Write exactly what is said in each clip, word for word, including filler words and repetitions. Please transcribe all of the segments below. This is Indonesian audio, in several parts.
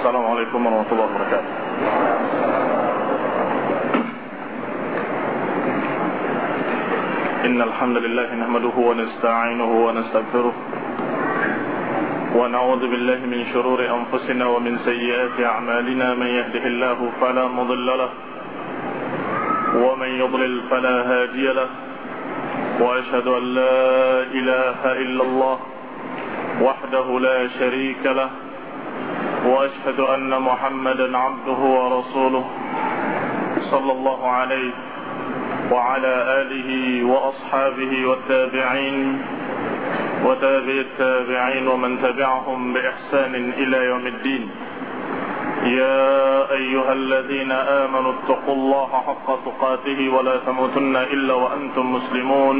Assalamualaikum warahmatullahi wabarakatuh. Innal hamdalillah nahmaduhu wa nasta'inuhu wa nastaghfiruh wa na'udzu billahi min shururi anfusina wa min sayyiati a'malina man yahdihillahu fala mudilla lahu wa man yudlil fala hadiya lahu wa ashhadu an la ilaha illallah wahdahu la sharika lahu وأشهد أن محمدا عبده ورسوله صلى الله عليه وعلى آله وأصحابه والتابعين وتابع التابعين ومن تبعهم بإحسان إلى يوم الدين. يا أيها الذين آمنوا اتقوا الله حق تقاته ولا تموتن إلا وأنتم مسلمون.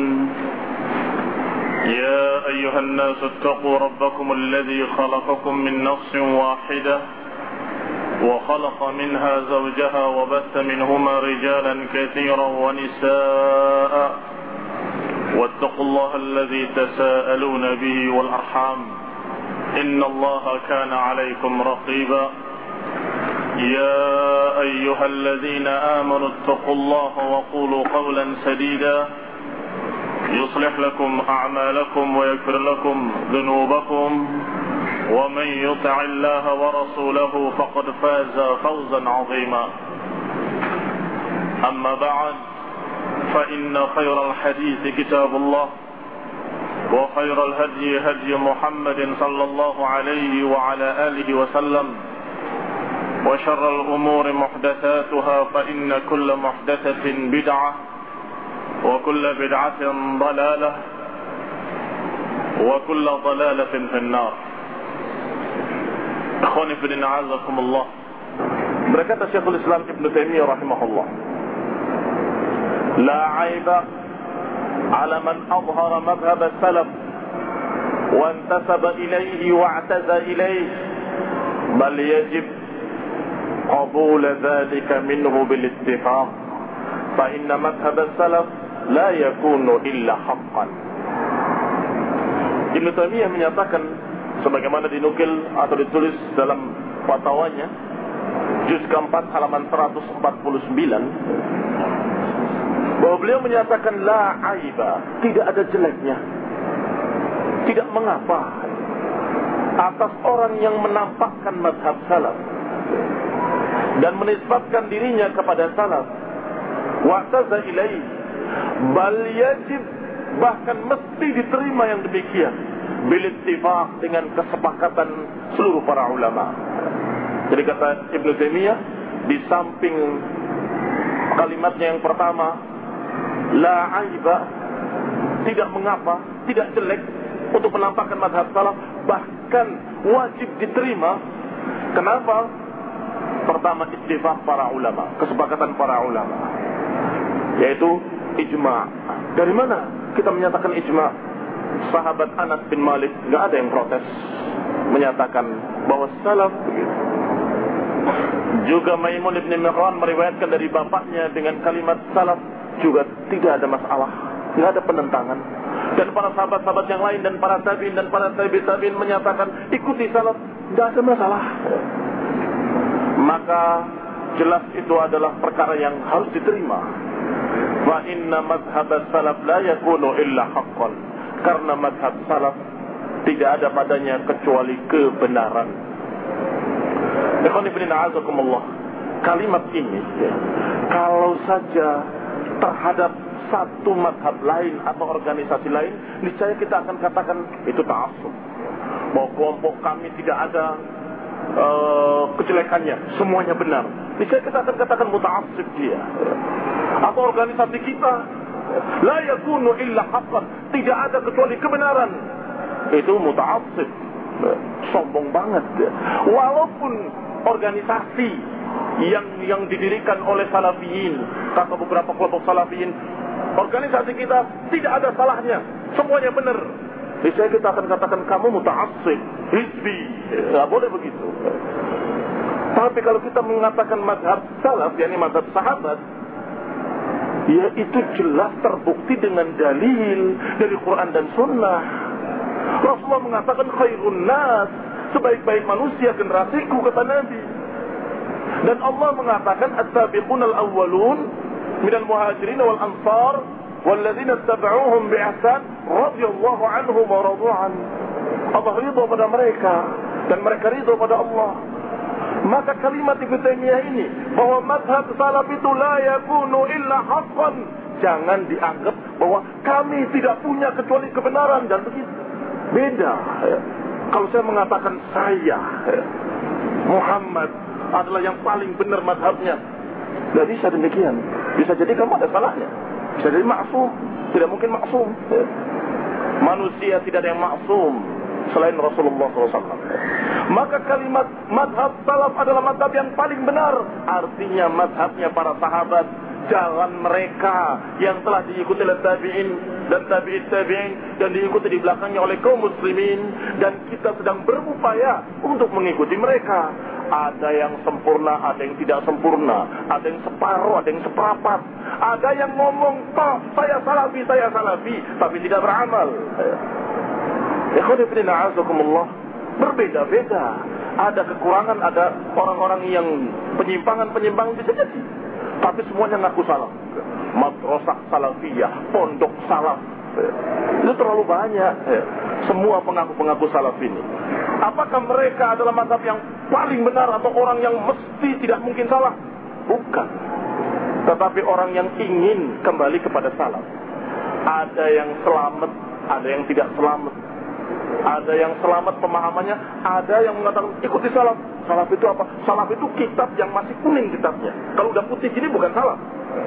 يا أيها الناس اتقوا ربكم الذي خلقكم من نفس واحدة وخلق منها زوجها وبث منهما رجالا كثيرا ونساء واتقوا الله الذي تساءلون به والأرحام إن الله كان عليكم رقيبا. يا أيها الذين آمنوا اتقوا الله وقولوا قولا سديدا يصلح لكم أعمالكم ويغفر لكم ذنوبكم ومن يطع الله ورسوله فقد فاز فوزا عظيما. أما بعد فإن خير الحديث كتاب الله وخير الهدي هدي محمد صلى الله عليه وعلى آله وسلم وشر الأمور محدثاتها فإن كل محدثة بدعة وكل بدعة ضلالة وكل ضلالة في النار. Ikhwani fi din a'azakumullah. Berkata Syekhul Islam Ibnu Taimiyah rahimahullah, la 'aiba 'ala man adhhara madhhab as-salaf wa intasaba ilayhi wa i'taza ilayhi bal yajib qabul dhalika minhu bil ittifaq fa inna madhhab as-salaf la yakunu illa haqqan. Ibnu Taimiyah menyatakan sebagaimana dinukil atau ditulis dalam fatwanya juz keempat halaman seratus empat puluh sembilan bahwa beliau menyatakan la aiba, tidak ada jeleknya, tidak mengapa atas orang yang menampakkan mazhab salaf dan menisbatkan dirinya kepada salaf wa taza ilaihi, bal yajib, bahkan mesti diterima yang demikian bil ittifaq, dengan kesepakatan seluruh para ulama. Jadi kata Ibnu Taimiyah, di samping kalimatnya yang pertama la aiba, tidak mengapa, tidak jelek untuk menampakkan mazhab salaf, bahkan wajib diterima. Kenapa? Pertama, ittifaq para ulama, kesepakatan para ulama, yaitu ijma'. Dari mana kita menyatakan ijma'? Sahabat Anas bin Malik enggak ada yang protes, menyatakan bahwa salaf begitu. Juga Maimun bin Mihran meriwayatkan dari bapaknya dengan kalimat salaf, juga tidak ada masalah, enggak ada penentangan. Dan para sahabat-sahabat yang lain dan para tabi'in dan para tabi' tabi'in menyatakan ikuti salaf, enggak ada masalah. Maka jelas itu adalah perkara yang harus diterima. Wa inna madhhab salaf la yakunu illa haqqan, karena madhab salaf tidak ada padanya kecuali kebenaran. Ikhwan fillah a'azakumullah, kalimat ini ya, kalau saja terhadap satu madhab lain atau organisasi lain, niscaya kita akan katakan itu ta'assub, bahwa kelompok kami tidak ada uh, kejelekannya, semuanya benar. Niscaya kita akan katakan muta'assib dia. Atau organisasi kita la yakunu illa haqqan, tidak ada kecuali kebenaran, itu muta'assib, sombong banget. Walaupun organisasi yang yang didirikan oleh salafiyin, kata beberapa kelompok salafiyin, organisasi kita tidak ada salahnya, semuanya benar, niscaya kita akan katakan kamu muta'assib, hizbi. Tidak boleh begitu. Tapi kalau kita mengatakan mazhab salaf, yakni mazhab sahabat, ya itu jelas terbukti dengan dalil dari Quran dan Sunnah. Rasulullah mengatakan khairun nas, sebaik-baik manusia generasiku, kata Nabi. Dan Allah mengatakan as-sabiqunal awwalun minal muhajirin wal ansar walladzina tabauhum bi ihsan radhiyallahu anhum wa radu an. Allah ridha pada mereka dan mereka ridha pada Allah. Maka kalimat Ibnu Taimiyah ini bahwa mazhab salaf itu la yakunu illa haqqan, jangan dianggap bahwa kami tidak punya kecuali kebenaran, dan begitu. Beda ya. Kalau saya mengatakan saya ya, Muhammad adalah yang paling benar mazhabnya, tidak bisa demikian. Bisa jadi kamu ada salahnya, bisa jadi maksum, tidak mungkin maksum ya. Manusia tidak ada yang maksum selain Rasulullah shallallahu alaihi wasallam. Maka kalimat madhab salaf adalah madhab yang paling benar. Artinya madhabnya para sahabat, jalan mereka yang telah diikuti oleh tabi'in dan tabi'in tabi'in dan diikuti di belakangnya oleh kaum muslimin, dan kita sedang berupaya untuk mengikuti mereka. Ada yang sempurna, ada yang tidak sempurna, ada yang separuh, ada yang seperapat, ada yang ngomong toh saya salafi, saya salafi, tapi tidak beramal. Ikhwan fillah a'azakumullah, berbeda-beda. Ada kekurangan, ada orang-orang yang penyimpangan-penyimpangan bisa jadi, tapi semuanya ngaku salaf. Madrasah salafiyah, pondok salaf, itu terlalu banyak. Semua pengaku-pengaku salaf ini, apakah mereka adalah mazhab yang paling benar atau orang yang mesti tidak mungkin salah? Bukan. Tetapi orang yang ingin kembali kepada salaf. Ada yang selamat, ada yang tidak selamat. Ada yang selamat pemahamannya, ada yang mengatakan ikuti salaf. Salaf itu apa? Salaf itu kitab yang masih kuning kitabnya. Kalau udah putih gini bukan salaf.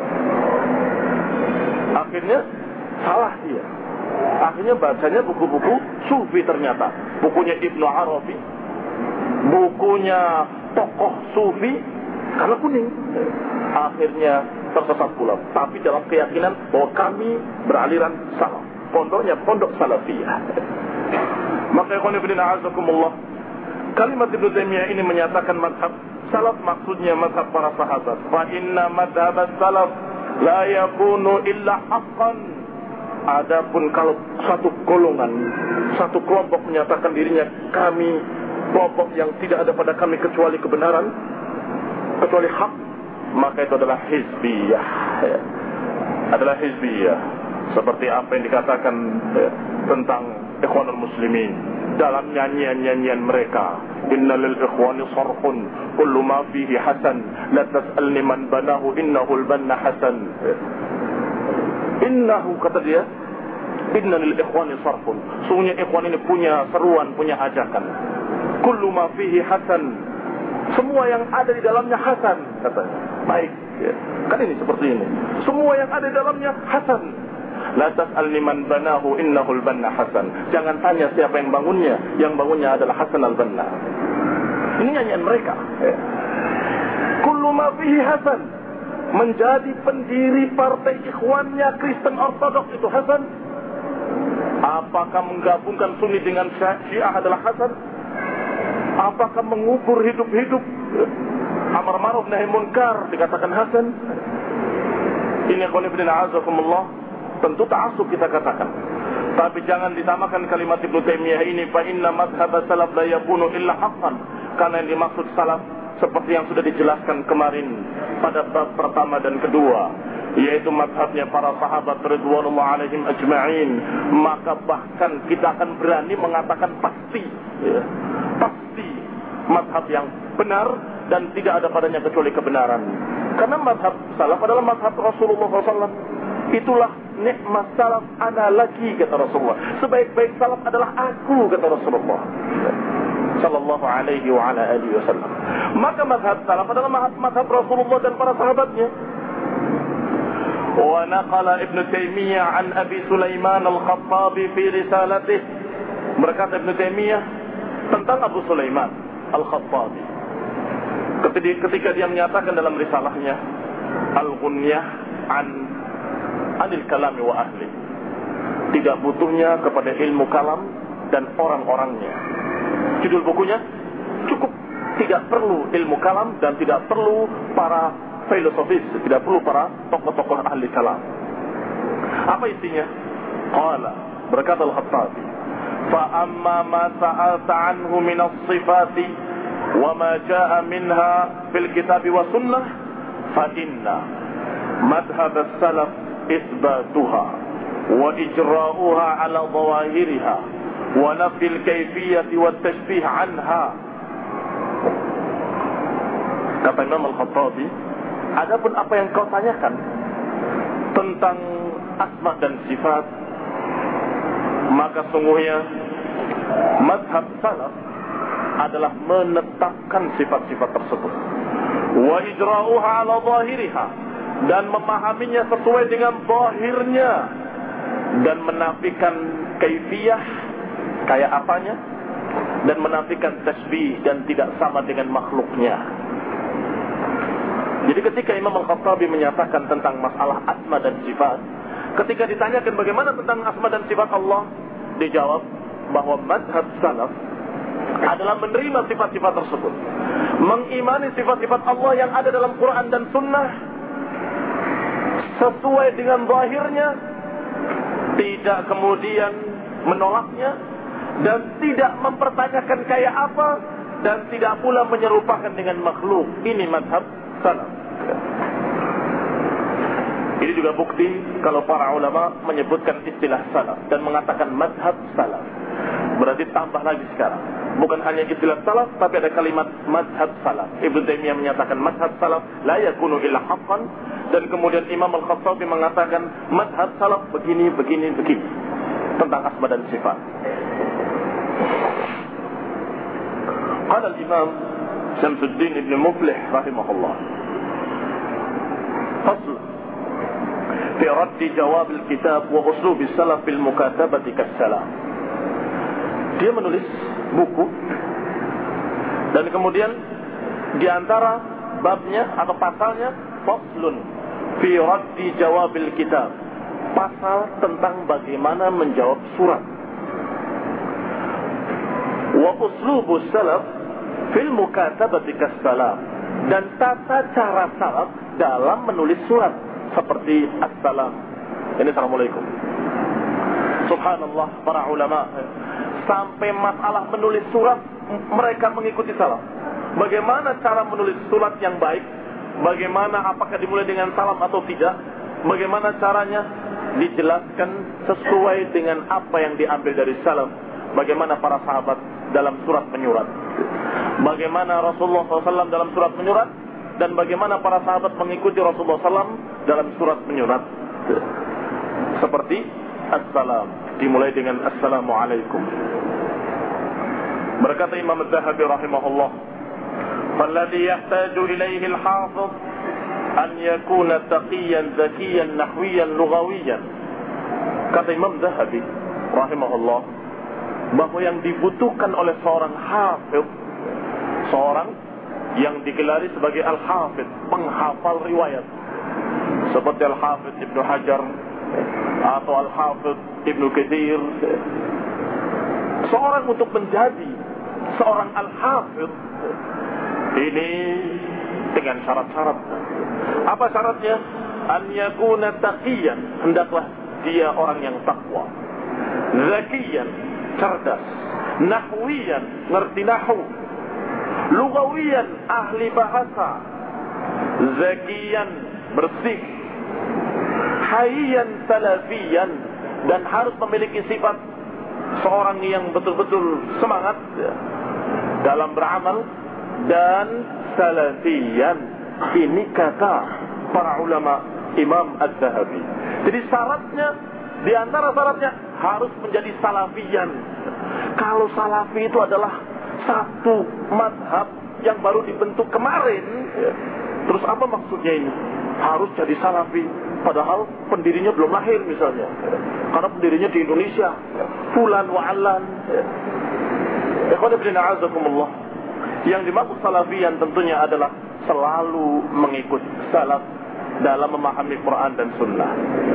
Akhirnya salah dia. Akhirnya bacanya buku-buku sufi ternyata. Bukunya Ibnu Arabi, bukunya tokoh sufi, karena kuning. Akhirnya tersesat pula. Tapi dalam keyakinan bahwa kami beraliran salaf. Pondoknya pondok salafiyah. Maka ikhwan fillah a'azakumullah, kalimat Ibnu Taimiyah ini menyatakan mazhab salaf maksudnya mazhab para sahabat. Fa inna mazhab salaf la yakunu illa haqqan. Adapun kalau satu golongan, satu kelompok menyatakan dirinya kami kelompok yang tidak ada pada kami kecuali kebenaran, kecuali hak, maka itu adalah hizbiyah. Adalah hizbiyah. Seperti apa yang dikatakan ya, tentang ikhwanul muslimin dalam nyanyian-nyanyian mereka. Inna lil ikhwani sarfun kullu ma fihi hasan la tas'alni man banahu innahu al-banna hasan. Innahu, kata dia, inna lil ikhwani sarfun, sungguhnya ikhwan ini punya seruan, punya ajakan. Kullu ma fihi hasan, semua yang ada di dalamnya hasan, katanya. Baik ya. Kan ini seperti ini, semua yang ada di dalamnya hasan. La tas'alni man banahu innahu al-banna hasan. Jangan tanya siapa yang bangunnya, yang bangunnya adalah Hasan al-Banna. Ini nyanyian mereka ya. Kullu ma fihi hasan, menjadi pendiri partai ikhwannya Kristen Ortodoks itu hasan. Apakah menggabungkan Sunni dengan Syiah adalah hasan? Apakah mengubur hidup-hidup amar ma'ruf nahi munkar dikatakan hasan? Ini ikhwan fillah a'azakumullah, tentu ta'assub kita katakan. Tapi jangan disamakan kalimat Ibnu Taimiyah ini fa inna mazhab salaf la yakunu illa haqqan, karena yang dimaksud salaf seperti yang sudah dijelaskan kemarin pada bab pertama dan kedua, yaitu mazhabnya para sahabat ridwanullah alaihim ajma'in. Maka bahkan kita akan berani mengatakan pasti ya, pasti mazhab yang benar dan tidak ada padanya kecuali kebenaran. Karena mazhab salaf adalah mazhab Rasulullah shallallahu alaihi wasallam. Itulah nikmat salaf ana lagi, kata Rasulullah. Sebaik-baik salaf adalah aku, kata Rasulullah sallallahu alaihi wa ala alihi wasallam. Maka mazhab salaf adalah mazhab Rasulullah dan para sahabatnya. Wa naqala Ibnu Taimiyah an Abi Sulaiman al-Khattabi fi risalatih. Berkata Ibnu Taimiyah tentang Abu Sulaiman al-Khattabi ketika dia menyatakan dalam risalahnya Al-Ghunyah an anil kalami wa ahli, tidak butuhnya kepada ilmu kalam dan orang-orangnya. Judul bukunya cukup, tidak perlu ilmu kalam dan tidak perlu para filosofis, tidak perlu para tokoh-tokoh ahli kalam. Apa isinya? Qala, berkata Al-Khattabi, fa amma ma sa'alta anhu min as-sifati wa ma jaa minha fil kitab wa sunnah fa inna madhhab as-salaf itsbatuha wa ijra'uha ala dhawahiriha wa nafil kayfiyati wa tashbih anha. Kata Imam Al-Khattabi, adapun apa yang kau tanyakan tentang asma dan sifat, maka sungguhnya mazhab salaf adalah menetapkan sifat-sifat tersebut, wa ijra'uha ala zahiriha, dan memahaminya sesuai dengan zahirnya, dan menafikan kaifiyah, kayak apanya, dan menafikan tasbih dan tidak sama dengan makhluknya. Jadi ketika Imam Al-Khattabi menyatakan tentang masalah asma dan sifat, ketika ditanyakan bagaimana tentang asma dan sifat Allah, dijawab bahwa mazhab salaf adalah menerima sifat-sifat tersebut, mengimani sifat-sifat Allah yang ada dalam Quran dan Sunnah sesuai dengan zahirnya, tidak kemudian menolaknya, dan tidak mempertanyakan kayak apa, dan tidak pula menyerupakan dengan makhluk. Ini mazhab salaf. Ini juga bukti kalau para ulama menyebutkan istilah salaf dan mengatakan mazhab salaf. Berarti tambah lagi sekarang, bukan hanya istilah salaf, tapi ada kalimat mazhab salaf. Ibnu Taimiyah menyatakan mazhab salaf la yakunu illa haqqan, dan kemudian Imam Al-Khattabi mengatakan mazhab salaf begini, begini, begini tentang asma dan sifat. Qala al-Imam Syamsuddin Ibn Muflih rahimahullah, fasl fi radd jawab al-kitab wa uslub as-salaf fil mukatabati kas-salam. Dia menulis buku, dan kemudian di antara babnya atau pasalnya faslun fi radd jawab al-kitab, pasal tentang bagaimana menjawab surat, wa uslub as-salaf fil mukatabati kas-salam, dan tata cara salaf dalam menulis surat seperti assalam. Ini assalamualaikum. Subhanallah, para ulama sampai masalah menulis surat mereka mengikuti salaf. Bagaimana cara menulis surat yang baik, bagaimana, apakah dimulai dengan salam atau tidak, bagaimana caranya, dijelaskan sesuai dengan apa yang diambil dari salaf. Bagaimana para sahabat dalam surat menyurat, bagaimana Rasulullah shallallahu alaihi wasallam dalam surat menyurat, dan bagaimana para sahabat mengikuti Rasulullah shallallahu alaihi wasallam dalam surat menyurat. Seperti assalam, dimulai dengan assalamualaikum. Berkata Imam Az-Zahabi rahimahullah, "Falladhi yahtaju ilayhi al-hafiz an yakuna taqiyan zakiyan nahwiyan lughawiyan." Kata Imam Zahabi rahimahullah, bahwa yang dibutuhkan oleh seorang hafiz, seorang yang digelari sebagai al-hafiz, penghafal riwayat, seperti al-hafiz Ibnu Hajar atau al-hafiz Ibnu Katsir, seorang untuk menjadi seorang al-hafiz ini dengan syarat-syarat. Apa syaratnya? An yakuna taqiyan, hendaklah dia orang yang takwa, zakiyan, cerdas, nahwiyan, ngerti nahwu, lugawiyan, ahli bahasa, zakiyan, bersih, hayyan, salafiyan, dan harus memiliki sifat seorang yang betul-betul semangat dalam beramal, dan salafiyan. Ini kata para ulama Imam Az-Zahabi. Jadi syaratnya, di antara syaratnya harus menjadi salafiyan. Kalau salafi itu adalah satu madhab yang baru dibentuk kemarin, terus apa maksudnya ini? Harus jadi salafi, padahal pendirinya belum lahir misalnya, karena pendirinya di Indonesia, fulan wa alan. Ikhwan ibn a'azakumullah, yang dimaksud salafiyan tentunya adalah selalu mengikut salaf dalam memahami Quran dan Sunnah.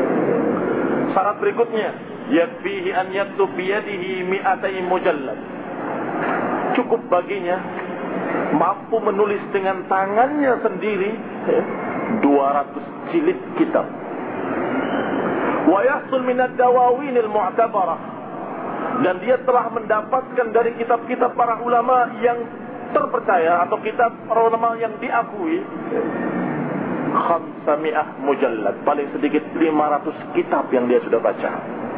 Syarat berikutnya, yakfihi an yaktub biyadihi mi'atai mujallad. Cukup baginya mampu menulis dengan tangannya sendiri dua ratus jilid kitab. Wa yahsul min ad-dawawin al-mu'tabarah, dan dia telah mendapatkan dari kitab-kitab para ulama yang terpercaya atau kitab para ulama yang diakui khamsami'ah mujallad, paling sedikit lima ratus kitab yang dia sudah baca.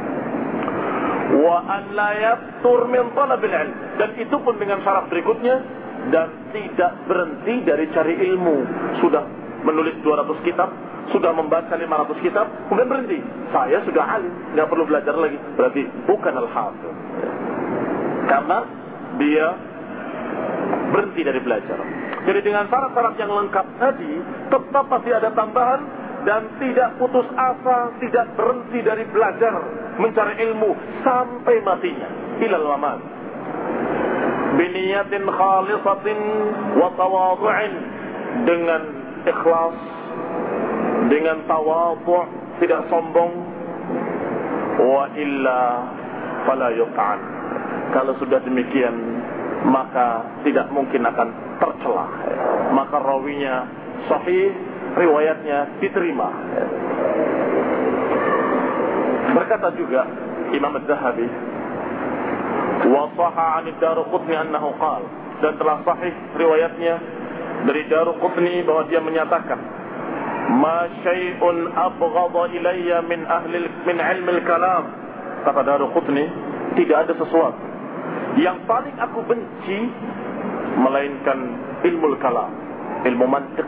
Wa an la yaftur min talabil ilm, dan itu pun dengan syarat berikutnya, dan tidak berhenti dari cari ilmu. Sudah menulis dua ratus kitab, sudah membaca lima ratus kitab, kemudian berhenti. Saya sudah alim, nggak perlu belajar lagi. Berarti bukan al-hafiz, karena dia berhenti dari belajar. Jadi dengan syarat-syarat yang lengkap tadi, tetap masih ada tambahan, dan tidak putus asa, tidak berhenti dari belajar, mencari ilmu sampai matinya, ilal mamat. Biniyatin khalisatin wa tawadhu'in, dengan ikhlas, dengan tawadhu', tidak sombong. Wa illa fala yuqan. Kalau sudah demikian, maka tidak mungkin akan tercela. Maka rawinya sahih, riwayatnya diterima. Berkata juga Imam Az-Zahabi, wa sahha 'an ad-Daruqutni annahu qala, dan telah sahih riwayatnya dari Daruqutni bahwa dia menyatakan, ma syai'un abghadha ilayya min ahli min 'ilmi al-kalam. Kata Daruqutni, tidak ada sesuatu yang paling aku benci melainkan ilmu kalam, ilmu mantiq.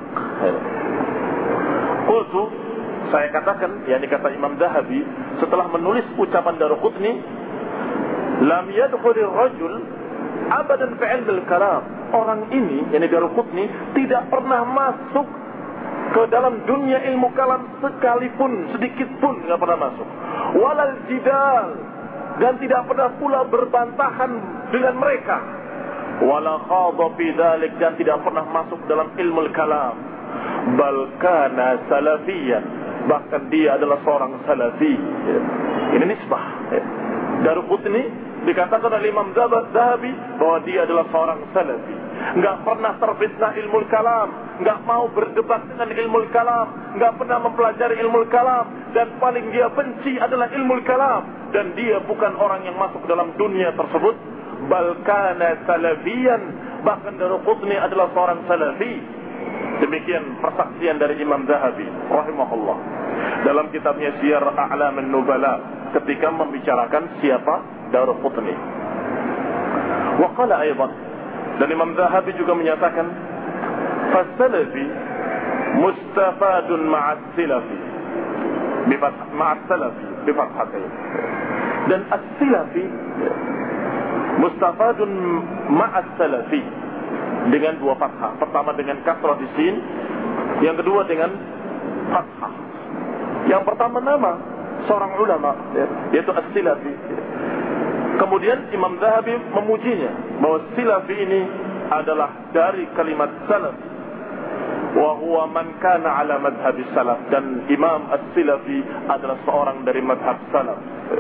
Qultu, saya katakan, yakni kata Imam Zahabi setelah menulis ucapan Daruqutni, lam yadkhulur rajul abadan fi ilmi kalam. Orang ini, yakni Daruqutni, tidak pernah masuk ke dalam dunia ilmu kalam sekalipun, sedikit pun enggak pernah masuk. Walal jidal, dan tidak pernah pula berbantahan dengan mereka. Wala khadha fi dzalik, dan tidak pernah masuk dalam ilmu kalam. Bal kana salafiyan, bahkan dia adalah seorang salafi. Ini nisbah. Daruqutni dikatakan oleh Imam Zahabi bahwa dia adalah seorang salafi. Enggak pernah terfitnah ilmu kalam, enggak mau berdebat dengan ilmu kalam, enggak pernah mempelajari ilmu kalam, dan paling dia benci adalah ilmu kalam, dan dia bukan orang yang masuk dalam dunia tersebut. Bal kana salafiyan, bahkan Daruqutni adalah seorang salafi. Demikian persaksian dari Imam Zahabi rahimahullah dalam kitabnya Siyar A'lamun Nubala ketika membicarakan siapa Daruqutni. Wa qala aidan, dan Imam Zahabi juga menyatakan, fasalafi mustafadun ma'as silafi bifath ma'as salafi bifathatain, dan as-silafi mustafadun ma'as salafi dengan dua fathah. Pertama dengan kasrah di sin, yang kedua dengan fathah. Yang pertama nama seorang ulama, yaitu as-silafi. Kemudian Imam Zahabi memujinya bahwa silafi ini adalah dari kalimat salaf, wa huwa man kana ala madhhab salaf, dan Imam as-silafi adalah seorang dari madhab salaf.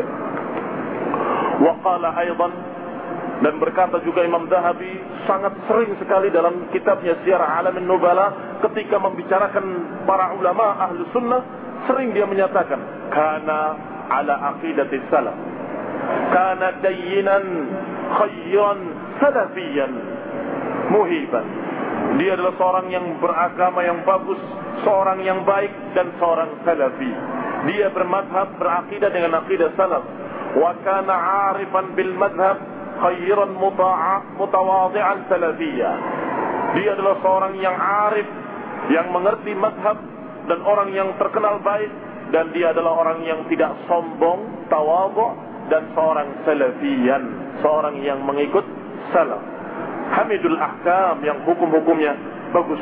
Wa qala aidan, dan berkata juga Imam Zahabi sangat sering sekali dalam kitabnya Siyar A'lamun Nubala ketika membicarakan para ulama ahlu sunnah, sering dia menyatakan kana ala aqidati salaf, kana dayyinan khayran salafiyan muhiban. Dia adalah seorang yang beragama yang bagus, seorang yang baik, dan seorang salafi. Dia bermadhab, berakidah dengan akidah salaf. Wa kana 'arifan bil madhab khairan mutawadhi'an salafiyya. Dia adalah seorang yang arif, yang mengerti madhab, dan orang yang terkenal baik, dan dia adalah orang yang tidak sombong, tawadhu', dan seorang salafiyan, seorang yang mengikut salaf. Hamidul ahkam, yang hukum-hukumnya bagus.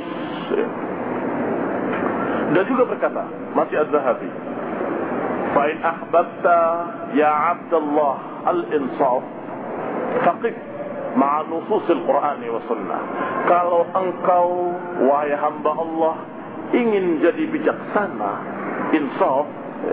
Dan juga berkata masih Az-Zahabi, fa in ahbabta ya Abdullah al-insaf faqif ma'a nusus al-Qur'an wa sunnah. Kalau engkau wahai hamba Allah ingin jadi bijaksana, insaf,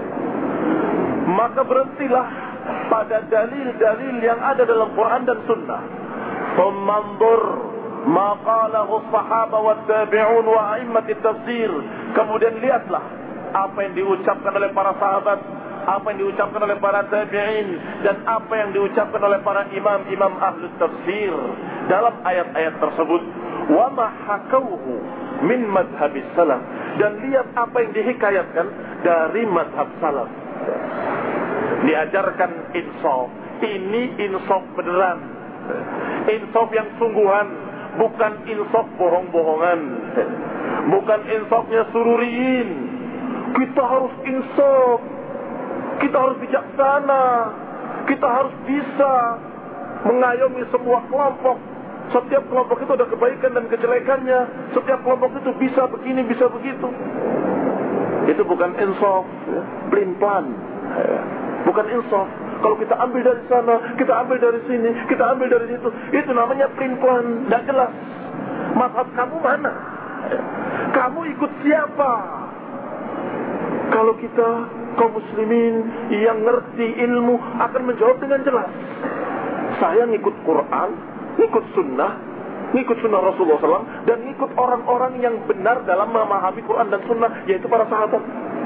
maka berhentilah pada dalil-dalil yang ada dalam Quran dan sunnah. Thummanzur ma qalahu as-sahaba wat-tabi'un wa a'immat at-tafsir. Kemudian lihatlah apa yang diucapkan oleh para sahabat, apa yang diucapkan oleh para tabi'in, dan apa yang diucapkan oleh para imam-imam ahli tafsir dalam ayat-ayat tersebut. Wa ma hakauhu min madhhabis salaf, dan lihat apa yang dihikayatkan dari madhab salaf. Diajarkan insaf. Ini insaf beneran, insaf yang sungguhan, bukan insaf bohong-bohongan, bukan insafnya sururiin. Kita harus insaf, kita harus bijaksana, kita harus bisa mengayomi semua kelompok. Setiap kelompok itu ada kebaikan dan kejelekannya. Setiap kelompok itu bisa begini, bisa begitu. Itu bukan insaf, pelin-pelan. Bukan insaf. Kalau kita ambil dari sana, kita ambil dari sini, kita ambil dari situ, itu namanya pelin-pelan, tidak jelas. Mazhab kamu mana? Kamu ikut siapa? Kalau kita kaum muslimin yang ngerti ilmu akan menjawab dengan jelas. Saya ngikut Quran, ngikut sunnah, ngikut sunnah Rasulullah shallallahu alaihi wasallam, dan ngikut orang-orang yang benar dalam memahami Quran dan sunnah, yaitu para sahabat.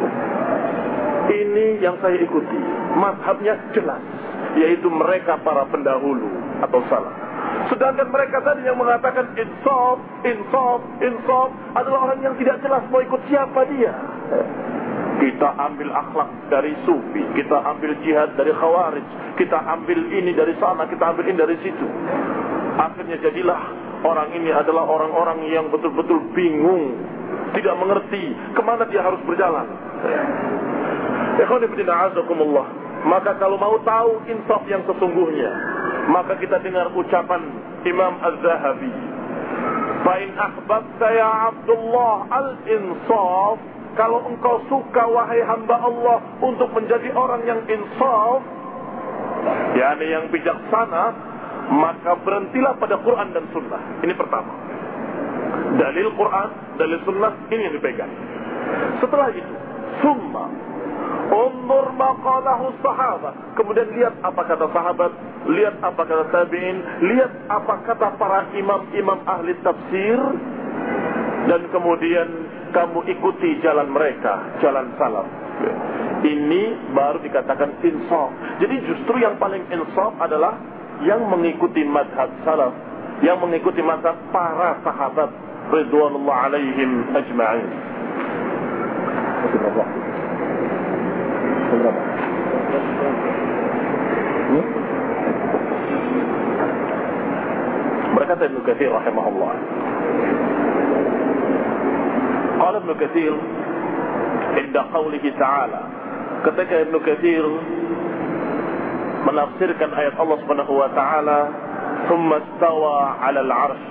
Ini yang saya ikuti, mazhabnya jelas, yaitu mereka para pendahulu atau salaf. Sedangkan mereka tadi yang mengatakan insaf, insaf, insaf adalah orang yang tidak jelas mau ikut siapa dia. Kita ambil akhlak dari sufi, kita ambil jihad dari khawarij, kita ambil ini dari sana, kita ambil ini dari situ. Akhirnya jadilah orang ini adalah orang-orang yang betul-betul bingung, tidak mengerti kemana dia harus berjalan. Maka kalau mau tahu insaf yang sesungguhnya, maka kita dengar ucapan Imam Az-Zahabi, "Fa'in ahbabta ya Abdullah al-insaf," kalau engkau suka wahai hamba Allah untuk menjadi orang yang insaf, yakni yang bijaksana, maka berhentilah pada Quran dan Sunnah. Ini pertama. Dalil Quran, dalil Sunnah, ini yang dipegang. Setelah itu, summa umur maqalahu sahabat. Kemudian lihat apa kata sahabat, lihat apa kata tabi'in, lihat apa kata para imam-imam ahli tafsir, dan kemudian kamu ikuti jalan mereka, jalan salaf. Ini baru dikatakan insaf. Jadi justru yang paling insaf adalah yang mengikuti madhab salaf, yang mengikuti madhab para sahabat ridwanullah alaihim ajma'in. Hmm? Berkata Ibnu Katsir rahimahullah, qala Ibnu Katsir inda qawlihi ta'ala, ketika Ibnu Katsir menafsirkan ayat Allah Subhanahu wa taala, "Tsumma istawa 'alal 'arsy,"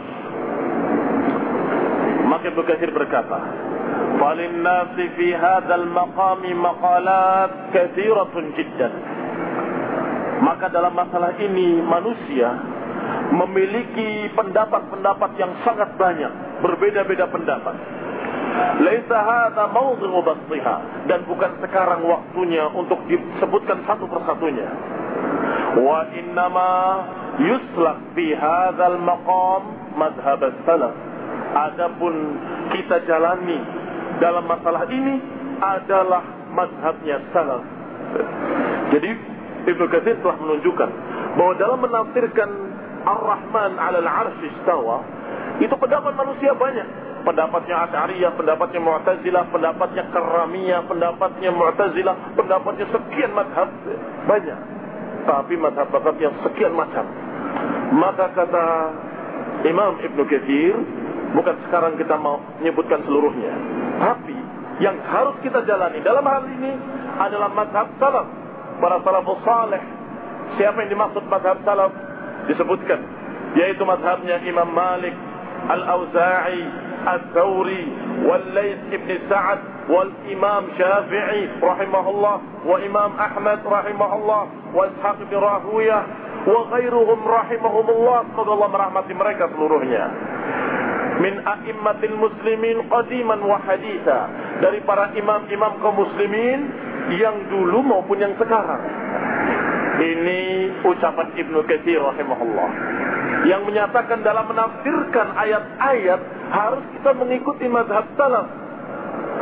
maka Ibnu Katsir berkata, فَلِلنَّاسِ فِي هَذَا الْمَقَامِ مَقَالَاتٌ كَثِيرَةٌ جِدًّا. Maka dalam masalah ini manusia memiliki pendapat-pendapat yang sangat banyak, berbeda-beda pendapat. Laisa hadza mawdhi'u basṭiha, dan bukan sekarang waktunya untuk disebutkan satu persatunya. Wa innama yuslak fi hadzal maqam madhhab as-salaf. Adapun kita jalani dalam masalah ini adalah mazhabnya salaf. Jadi Ibnu Katsir telah menunjukkan bahwa dalam menafsirkan Ar-Rahman 'alal 'arsy istawa, itu pendapat manusia banyak. Pendapatnya Asy'ariyah, pendapatnya Mu'tazilah, pendapatnya Karramiyah, pendapatnya Mu'tazilah, pendapatnya sekian mazhab, banyak. Tapi mazhab-mazhab yang sekian macam. Maka kata Imam Ibnu Katsir, bukan sekarang kita mau menyebutkan seluruhnya, tapi yang harus kita jalani dalam hal ini adalah mazhab salaf, para salafus salih. Siapa yang dimaksud mazhab salaf? Disebutkan, yaitu mazhabnya Imam Malik, Al-Auza'i, Al-Thawri, Wal-Layth ibn Sa'ad, Wal-Imam Syafi'i rahimahullah, wa Imam Ahmad rahimahullah, wa Ishaq bin Rahuyah, wa ghairuhum rahimahumullah. Semoga Allah merahmati mereka seluruhnya. Min a'immatil muslimin qadiman wa haditha, dari para imam-imam kaum muslimin yang dulu maupun yang sekarang. Ini ucapan Ibnu Katsir rahimahullah, yang menyatakan dalam menafsirkan ayat-ayat harus kita mengikuti mazhab salaf,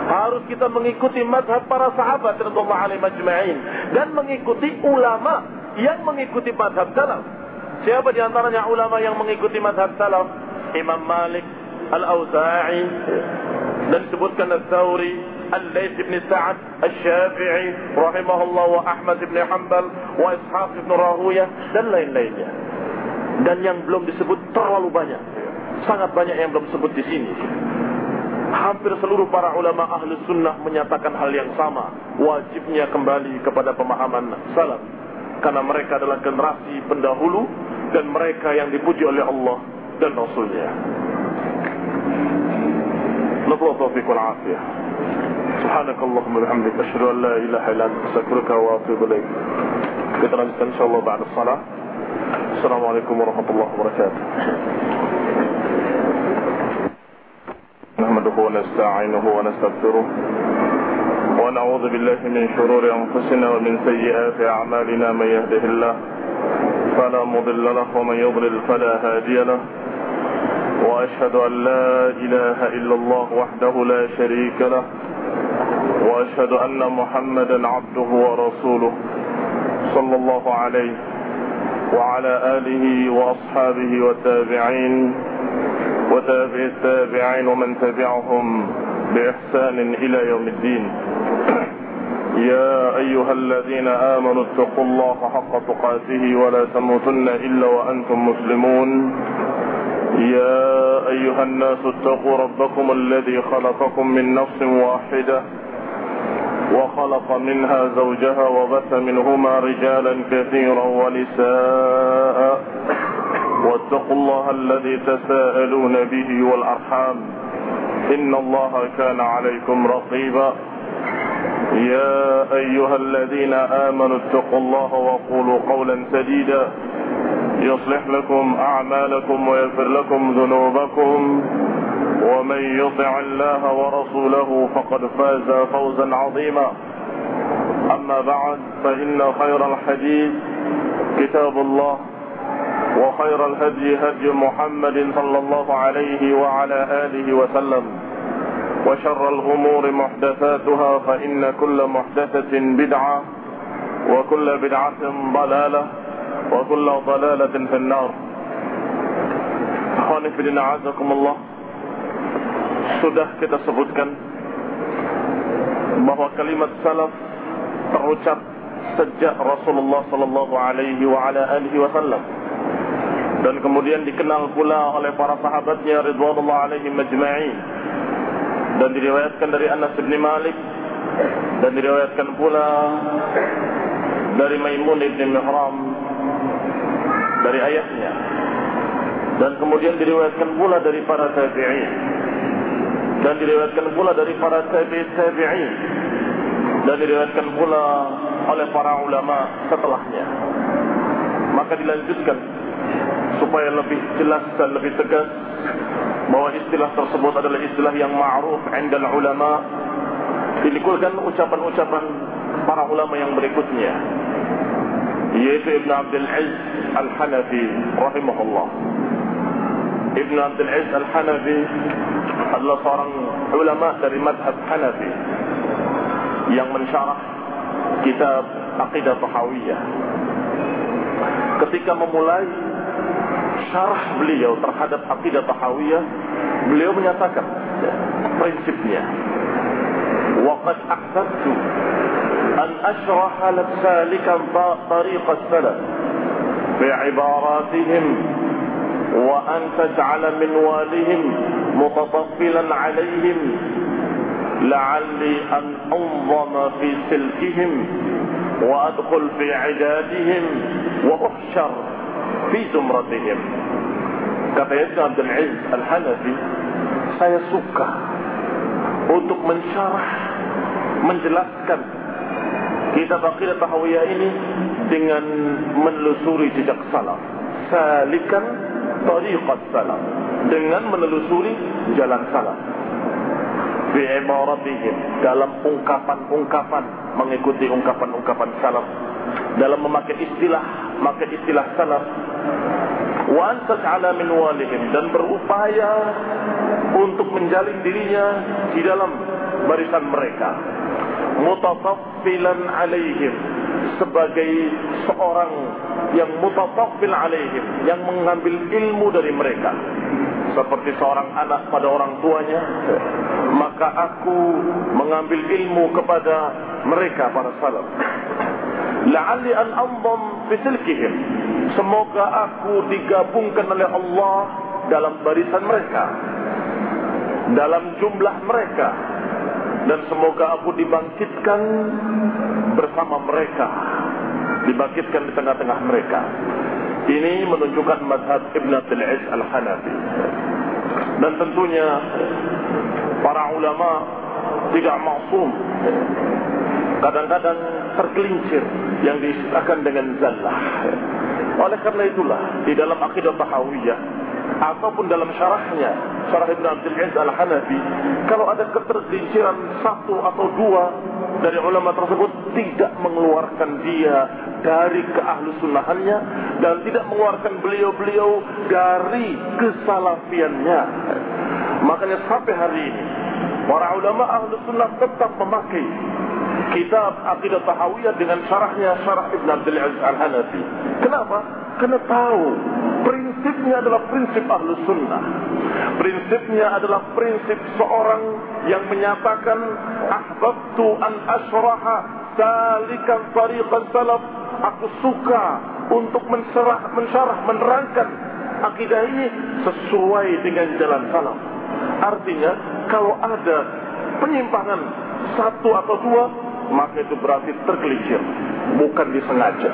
Harus kita mengikuti mazhab para sahabat radhiyallahu alaihim ajma'in dan mengikuti ulama yang mengikuti mazhab salaf. Siapa di antaranya ulama yang mengikuti mazhab salaf? Imam Malik, Al-Auza'i, dan disebutkan Al-Thawri, Al-Laits bin Sa'ad, Al-Syafi'i rahimahullah, wa Ahmad bin Hanbal, wa Ishaq bin Rahuyah, dan lain-lainnya. Dan yang belum disebut terlalu banyak. Sangat banyak yang belum disebut di sini. Hampir seluruh para ulama ahli sunnah menyatakan hal yang sama. Wajibnya kembali kepada pemahaman salaf. Karena mereka adalah generasi pendahulu dan mereka yang dipuji oleh Allah dan Rasulnya. Nasallahu taufiq wal afiyah. Subhanakallahumma wa bihamdika asyhadu an la ilaha illa anta astaghfiruka wa atubu ilaik. Kita lanjutkan insyaallah ba'da shalah. Assalamualaikum warahmatullahi wabarakatuh. نحمده ونستعينه ونستغفره ونعوذ بالله من شرور أنفسنا ومن سيئات أعمالنا. من يهده الله فلا مضل له ومن يضلل فلا هادي له وأشهد أن لا إله إلا الله وحده لا شريك له وأشهد أن محمدا عبده ورسوله صلى الله عليه وعلى آله وأصحابه والتابعين وتابع التابعين ومن تبعهم بإحسان إلى يوم الدين. يا أيها الذين آمنوا اتقوا الله حق تقاته ولا تموتن إلا وأنتم مسلمون. يا أيها الناس اتقوا ربكم الذي خلقكم من نفس واحدة وخلق منها زوجها وبث منهما رجالا كثيرا ونساء واتقوا الله الذي تساءلون به والأرحام إن الله كان عليكم رقيبا. يا أيها الذين آمنوا اتقوا الله وقولوا قولا سديدا يصلح لكم أعمالكم ويغفر لكم ذنوبكم ومن يطع الله ورسوله فقد فاز فوزا عظيما. أما بعد فإن خير الحديث كتاب الله وخير الهدي هدي محمد صلى الله عليه وعلى آله وسلم وشر الأمور محدثاتها فإن كل محدثة بدعة وكل بدعة ضلالة وكل ضلالة في النار. Akhwani fillah a'azakumullah. Sudah kita sebutkan bahwa kalimat salaf terucap sejak Rasulullah sallallahu alaihi wa ala alihi wasallam. Dan kemudian dikenal pula oleh para sahabatnya ridwanullah alaihim majma'in. Dan diriwayatkan dari Anas bin Malik, dan diriwayatkan pula dari Maimun bin Mihram dari ayahnya. Dan kemudian diriwayatkan pula dari para tabi'in. Dan diriwayatkan pula dari para tabi'in tabi'in. Dan diriwayatkan pula oleh para ulama setelahnya. Maka dilanjutkan supaya lebih jelas dan lebih tegas bahwa istilah tersebut adalah istilah yang ma'ruf 'inda ulama. Dikumpulkan ucapan-ucapan para ulama yang berikutnya, yaitu Ibn Abdul Aziz Al-Hanafi rahimahullah. Ibn Abdul Aziz Al-Hanafi adalah seorang ulama dari mazhab Hanafi yang mensyarah kitab Aqidah Tahawiyah. Ketika memulai syarah beliau terhadap Aqidah Tahawiyah, beliau menyatakan prinsipnya, waqad ahbabtu an ashraha lak salikan tariqas salaf fi ibaratihim wa an taj'ala min walihim mutataffilan alayhim la'alli an anzama fi silkihim wa adkhul fi 'idadihim wa uhshar fi zumratihim. Kata Ibn Abdul Aziz Al-Hanafi, saya suka untuk mensyarah, menjelaskan kitab Aqidah Tahawiyah ini dengan menelusuri jejak salaf, salikan tariqat salaf, dengan menelusuri jalan salaf, fi ibaratihim, dalam ungkapan-ungkapan, mengikuti ungkapan-ungkapan salaf, dalam memakai istilah, memakai istilah salaf, wa ansat ala min walihim, dan berupaya untuk menjalin dirinya di dalam barisan mereka. Mutataffilan alaihim, sebagai seorang yang mutataffil alaihim, yang mengambil ilmu dari mereka, seperti seorang anak pada orang tuanya, maka aku mengambil ilmu kepada mereka para salaf. La'alli an anzam fi silkihim, semoga aku digabungkan oleh Allah dalam barisan mereka, dalam jumlah mereka, dan semoga aku dibangkitkan bersama mereka, dibangkitkan di tengah-tengah mereka. Ini menunjukkan mazhab Ibn Abdul Aziz Al-Hanafi. Dan tentunya para ulama tidak maksum, kadang-kadang tergelincir yang diistilahkan dengan zallah. Oleh karena itulah di dalam akidah Tahawiyah ataupun dalam syarahnya, syarah Ibn Abdul Aziz Al-Hanafi, kalau ada ketergelinciran satu atau dua dari ulama tersebut, tidak mengeluarkan dia dari keahlusunnahannya dan tidak mengeluarkan beliau-beliau dari kesalafiannya. Makanya sampai hari ini para ulama ahlussunnah tetap memakai kitab Aqidah Tahawiyah dengan syarahnya, syarah Ibn Abdul Aziz Al-Hanafi. Kenapa? Karena tahu prinsipnya adalah prinsip ahlus sunnah. Prinsipnya adalah prinsip seorang yang menyatakan ahbabtu an asyraha salikan tariqan salaf. Aku suka untuk mensyarah, mensyarah, menerangkan akidah ini sesuai dengan jalan salaf. Artinya kalau ada penyimpangan satu atau dua, maka itu berarti tergelincir, bukan disengaja.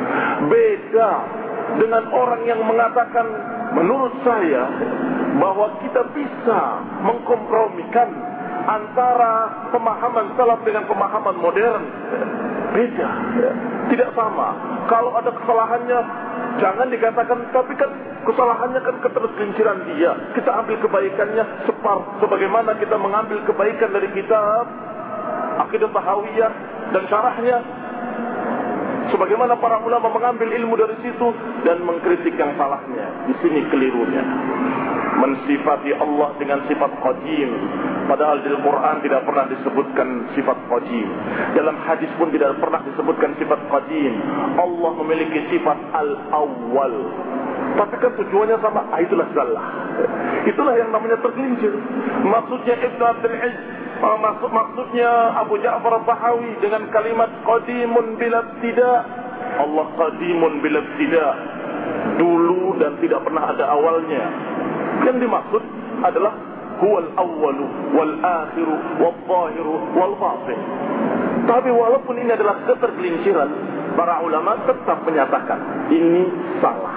Beda dengan orang yang mengatakan, menurut saya, bahwa kita bisa mengkompromikan antara pemahaman salaf dengan pemahaman modern. Beda, tidak sama. Kalau ada kesalahannya, jangan dikatakan, tapi kan kesalahannya kan ketergelinciran dia, kita ambil kebaikannya separ, sebagaimana kita mengambil kebaikan dari kitab Aqidah Tahawiyah dan syarahnya, sebagaimana para ulama mengambil ilmu dari situ dan mengkritik yang salahnya. Di sini kelirunya, mensifati Allah dengan sifat qadim, padahal di Al-Quran tidak pernah disebutkan sifat qadim, dalam hadis pun tidak pernah disebutkan sifat qadim. Allah memiliki sifat al-awwal, tapi kan tujuannya sama. Ah, itulah salah, itulah yang namanya tergelincir. Maksudnya Ibn Abdul Aziz, Maksud, maksudnya Abu Ja'far Al-Tahawi dengan kalimat qadimun bila tidak. Allah qadimun bila tidak, dulu dan tidak pernah ada awalnya. Yang dimaksud adalah huwal awwalu wal akhiru wal zahiru wal batin. Tapi walaupun ini adalah ketergelinciran, para ulama tetap menyatakan ini salah.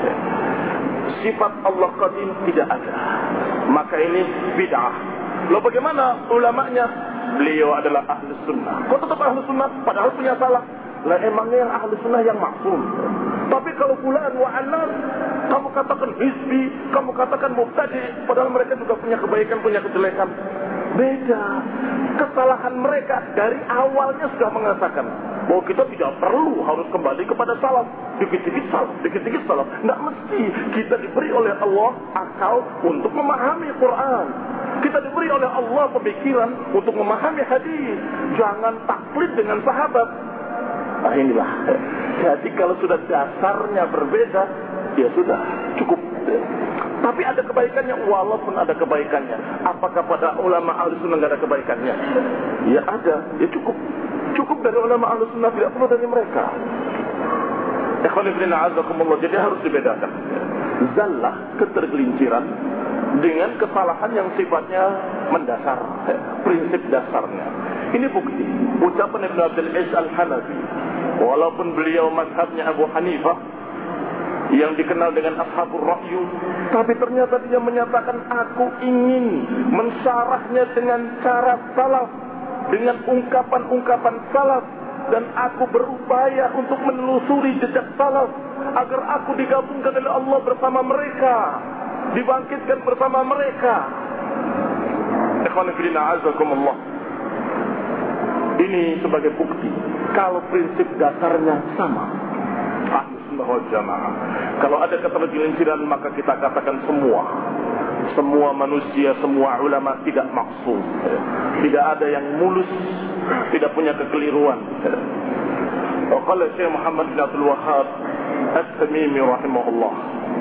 Sifat Allah qadim tidak ada, maka ini bid'ah. Loh, bagaimana ulamanya? Beliau adalah ahli sunnah. Kok tetap ahli sunnah padahal punya salah? Lah emangnya yang ahli sunnah yang maksum? Tapi kalau fulan wa alan, kamu katakan hizbi, kamu katakan mubtadi, padahal mereka juga punya kebaikan, punya kejelekan. Beda. Kesalahan mereka dari awalnya sudah mengatakan bahwa kita tidak perlu harus kembali kepada salaf. Dikit-dikit salaf, dikit-dikit salaf. Tidak mesti. Kita diberi oleh Allah akal untuk memahami Quran. Kita diberi oleh Allah pemikiran untuk memahami hadis. Jangan taklid dengan sahabat. Nah inilah. Jadi kalau sudah dasarnya berbeda, ya sudah, cukup. Tapi ada kebaikannya, walaupun ada kebaikannya. Apakah pada ulama Ahlussunnah tidak ada kebaikannya? Ya ada, ya cukup. Cukup dari ulama Ahlussunnah, tidak perlu dari mereka. Ikhwanifidina azakumullah, jadi harus dibedakan. Zallah, ketergelinciran, dengan kesalahan yang sifatnya mendasar, prinsip dasarnya. Ini bukti ucapan Ibn Abdul Aziz Al-Hanafi, walaupun beliau mazhabnya Abu Hanifah yang dikenal dengan Ashabur Ra'yu, tapi ternyata dia menyatakan, aku ingin mensyarahnya dengan cara salaf, dengan ungkapan-ungkapan salaf, dan aku berupaya untuk menelusuri jejak salaf agar aku digabungkan oleh Allah bersama mereka, dibangkitkan bersama mereka. Ikhwan fillah azakumullah. Ini sebagai bukti kalau prinsip dasarnya sama, Ahlus Sunnah wal Jamaah. Kalau ada ketergelinciran, maka kita katakan semua semua manusia, semua ulama tidak maksum. Tidak ada yang mulus, tidak punya kekeliruan. Qala Syekh Muhammad bin Abdul Wahhab At-Tamimi rahimahullah.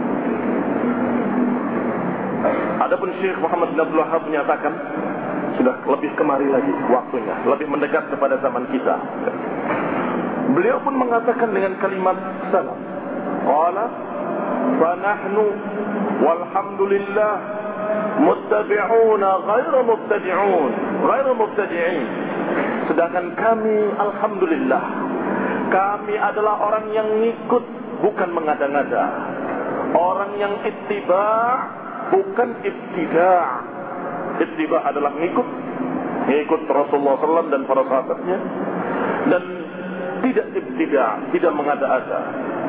Adapun Syekh Muhammad bin Abdul Wahhab menyatakan, sudah lebih kemari lagi waktunya, lebih mendekat kepada zaman kita. Beliau pun mengatakan dengan kalimat salam. Qala fa nahnu walhamdulillah muttabi'una ghairu mubtadi'un, ghairu mubtadi'in. Sedangkan kami alhamdulillah, kami adalah orang yang ngikut, bukan mengada-ngada. Orang yang ittiba' bukan ibtida'. Ittiba' adalah ngikut, ngikut Rasulullah sallallahu alaihi wasallam dan para sahabatnya, dan tidak ibtida', tidak mengada-ada.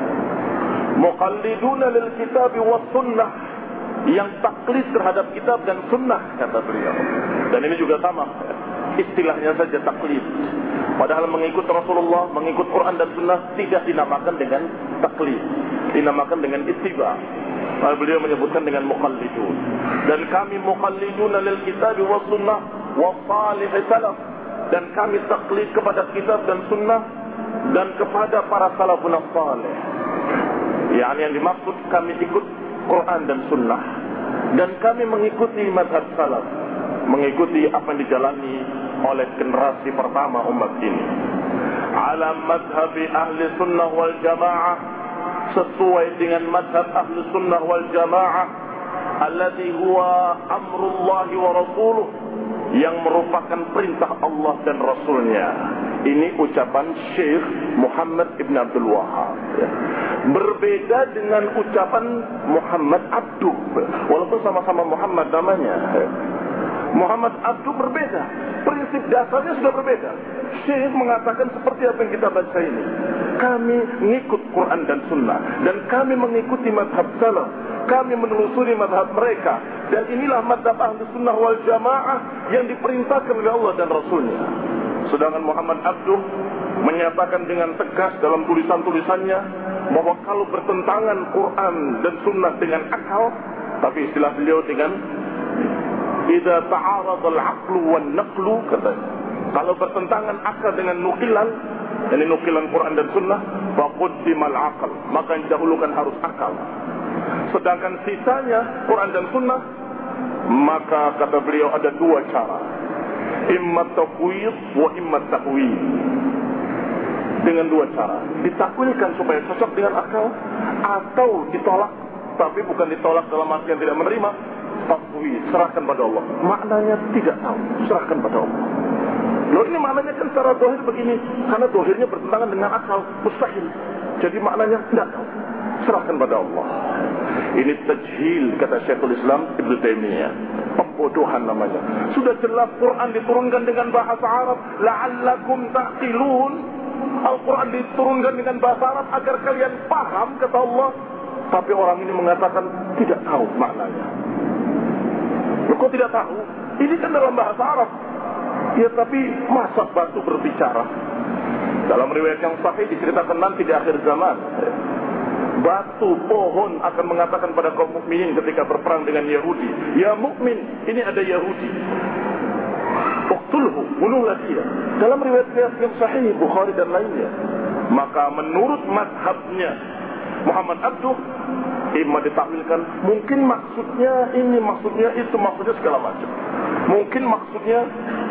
Muqalliduna lil kitab was sunnah, yang taklid terhadap kitab dan sunnah, kata beliau. Dan ini juga sama, istilahnya saja taklid. Padahal mengikut Rasulullah, mengikut Quran dan sunnah tidak dinamakan dengan taklid, dinamakan dengan ittiba'. Lalu beliau menyebutkan dengan muqallidun. Dan kami muqalliduna lil kitab was sunnah wa salih salaf, dan kami taklid kepada kitab dan sunnah dan kepada para salafun salih. Yani yang dimaksud kami ikut Quran dan sunnah, dan kami mengikuti mazhab salaf, mengikuti apa yang dijalani oleh generasi pertama umat ini. Ala mazhabi ahli sunnah wal jamaah, sesuai dengan mazhab ahli sunnah wal jamaah, alladhi huwa amrullahi wa rasuluh, yang merupakan perintah Allah dan Rasulnya. Ini ucapan Syekh Muhammad ibn Abdul Wahhab, ya. Berbeda dengan ucapan Muhammad Abduh, walaupun sama-sama Muhammad namanya. Muhammad Abduh berbeda, prinsip dasarnya sudah berbeda. Syekh mengatakan seperti apa yang kita baca ini, kami mengikut Quran dan Sunnah, dan kami mengikuti mazhab salaf, kami menelusuri mazhab mereka, dan inilah mazhab ahli sunnah wal jamaah yang diperintahkan oleh Allah dan Rasulnya. Sedangkan Muhammad Abduh menyatakan dengan tegas dalam tulisan-tulisannya bahwa kalau bertentangan Quran dan Sunnah dengan akal, tapi istilah beliau dengan idza ta'arada al-aqlu wan-naqlu, katanya, kalau bertentangan akal dengan nukilan, ini nukilan Quran dan Sunnah, faquddimal aql, maka yang didahulukan harus akal. Sedangkan sisanya Quran dan Sunnah, maka kata beliau ada dua cara, imma taqwid wa imma ta'wil. Dengan dua cara, ditakwilkan supaya cocok dengan akal, atau ditolak, tapi bukan ditolak dalam arti yang tidak menerima. Takwil, serahkan pada Allah, maknanya tidak tahu, serahkan pada Allah. Loh, ini maknanya kan secara dohir begini, karena dohirnya bertentangan dengan akal, mustahil. Jadi maknanya tidak tahu, serahkan pada Allah. Ini tajhil, kata Syekhul Islam Ibnu Taimiyah, pembodohan namanya. Sudah jelas Quran diturunkan dengan bahasa Arab, la'allakum ta'qilun. Al-Quran diturunkan dengan bahasa Arab agar kalian paham, kata Allah. Tapi orang ini mengatakan tidak tahu maknanya. Loh, kok tidak tahu? Ini kan dalam bahasa Arab. Ya, tapi masa batu berbicara? Dalam riwayat yang sahih diceritakan nanti di akhir zaman, batu pohon akan mengatakan pada kaum mukminin ketika berperang dengan Yahudi, ya mukmin, ini ada Yahudi, uqtulhu, bunuhlah dia. Dalam riwayat-riwayat yang sahih Bukhari dan lainnya. Maka menurut mazhabnya Muhammad Abduh, imma ditakwilkan, mungkin maksudnya ini, maksudnya itu, maksudnya segala macam. Mungkin maksudnya,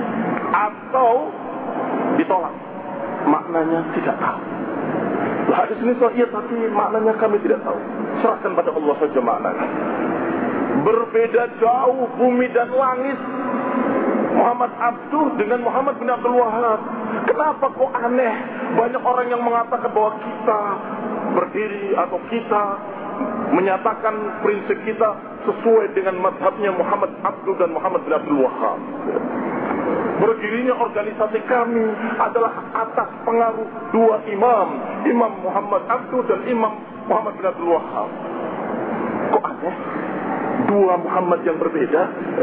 atau ditolak, maknanya tidak tahu. Hadis ini sahih, tapi maknanya kami tidak tahu. Serahkan pada Allah saja maknanya. Berbeda jauh bumi dan langit Muhammad Abduh dengan Muhammad bin Abdul Wahhab. Kenapa kok aneh? Banyak orang yang mengatakan bahwa kita berdiri atau kita menyatakan prinsip kita sesuai dengan mazhabnya Muhammad Abduh dan Muhammad bin Abdul Wahhab. Berdirinya organisasi kami adalah atas pengaruh dua imam, Imam Muhammad Abduh dan Imam Muhammad bin Abdul Wahhab. Kok aneh? Dua Muhammad yang berbeda?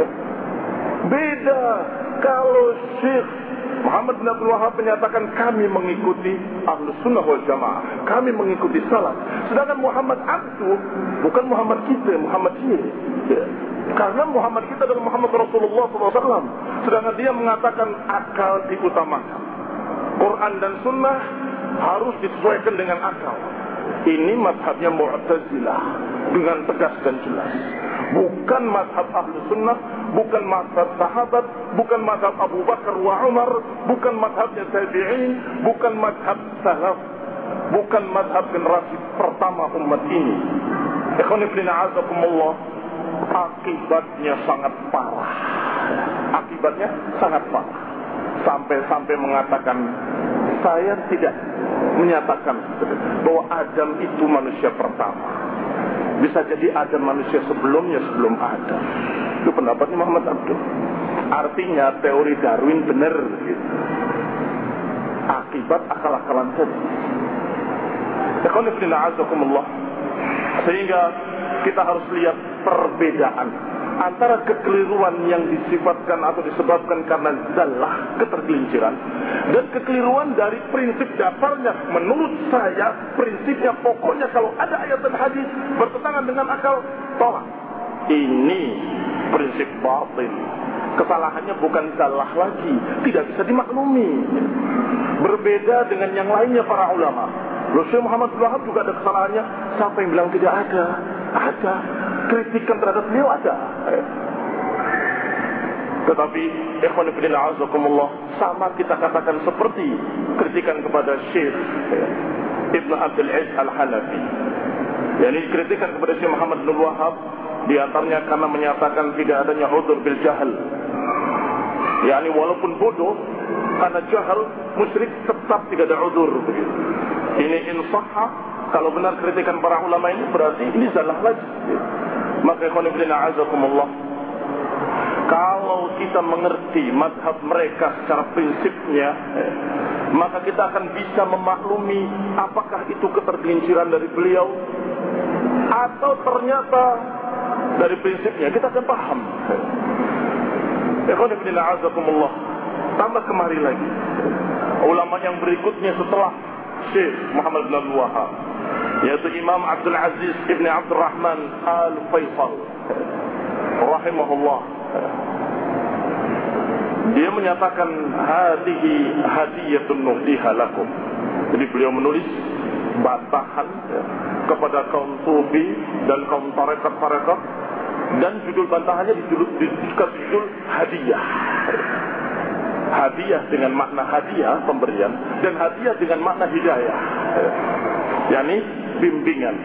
Beda. Kalau Syekh Muhammad bin Abdul Wahhab menyatakan kami mengikuti Ahlus Sunnah wal Jamaah, kami mengikuti salaf. Sedangkan Muhammad Abduh bukan Muhammad kita, Muhammad ini. Ya. Karena Muhammad kita adalah Muhammad Rasulullah shallallahu alaihi wasallam. Sedangkan dia mengatakan akal diutamakan. Quran dan Sunnah harus disesuaikan dengan akal. Ini mazhabnya Mu'tazilah dengan tegas dan jelas. Bukan mazhab Ahlu Sunnah, bukan mazhab sahabat, bukan mazhab Abu Bakar wa Umar, bukan mazhabnya tabi'in, bukan mazhab salaf, bukan mazhab generasi pertama umat ini. Ikhwan fillah azakumullah, akibatnya sangat parah. Akibatnya sangat parah. Sampai-sampai mengatakan, saya tidak menyatakan bahwa Adam itu manusia pertama. Bisa jadi ada manusia sebelumnya sebelum Adam. Itu pendapatnya Muhammad Abdul. Artinya teori Darwin benar gitu. Akibat akal-akalan tadi. Ikhwan fillah azakumullah. Sehingga kita harus lihat perbedaan antara kekeliruan yang disifatkan atau disebabkan karena zallah, ketergelinciran, dan kekeliruan dari prinsip dasarnya. Menurut saya, prinsipnya pokoknya kalau ada ayat dan hadis bertentangan dengan akal, tolak. Ini prinsip batil. Kesalahannya bukan zallah lagi, tidak bisa dimaklumi. Berbeda dengan yang lainnya para ulama. Rasul Muhammad bin Wahab juga ada kesalahannya. Siapa yang bilang tidak ada? Ada. Kritikan terhadap beliau ada. Tetapi ikhwan fillah azakumullah, sama kita katakan seperti kritikan kepada Syekh Ibn Abdul Aziz Al-Hanafi. Yani kritikan kepada Syekh Muhammad bin Wahab di antaranya karena menyatakan tidak adanya udzur bil jahl. Yani walaupun bodoh karena jahal, musyrik tetap tidak ada udzur. Ini insahha, kalau benar kritikan para ulama ini berarti ini salah lagi. Maka ikhwan fillah azakumullah, kalau kita mengerti mazhab mereka secara prinsipnya, eh, maka kita akan bisa memaklumi apakah itu ketergelinciran dari beliau atau ternyata dari prinsipnya. Kita akan paham. Ikhwan fillah azakumullah, tambah kemari lagi ulama yang berikutnya setelah Syekh Muhammad bin Abdul Wahab, yaitu Imam Abdul Aziz Ibn Abdul Rahman Al-Faisal rahimahullah. Dia menyatakan hadihi hadiyatun nuhdiha lakum. Jadi beliau menulis bantahan ya, kepada kaum sufi dan kaum tarekat-tarekat, dan judul bantahannya dikasih judul hadiah. Hadiah dengan makna hadiah pemberian, dan hadiah dengan makna hidayah, yakni bimbingan.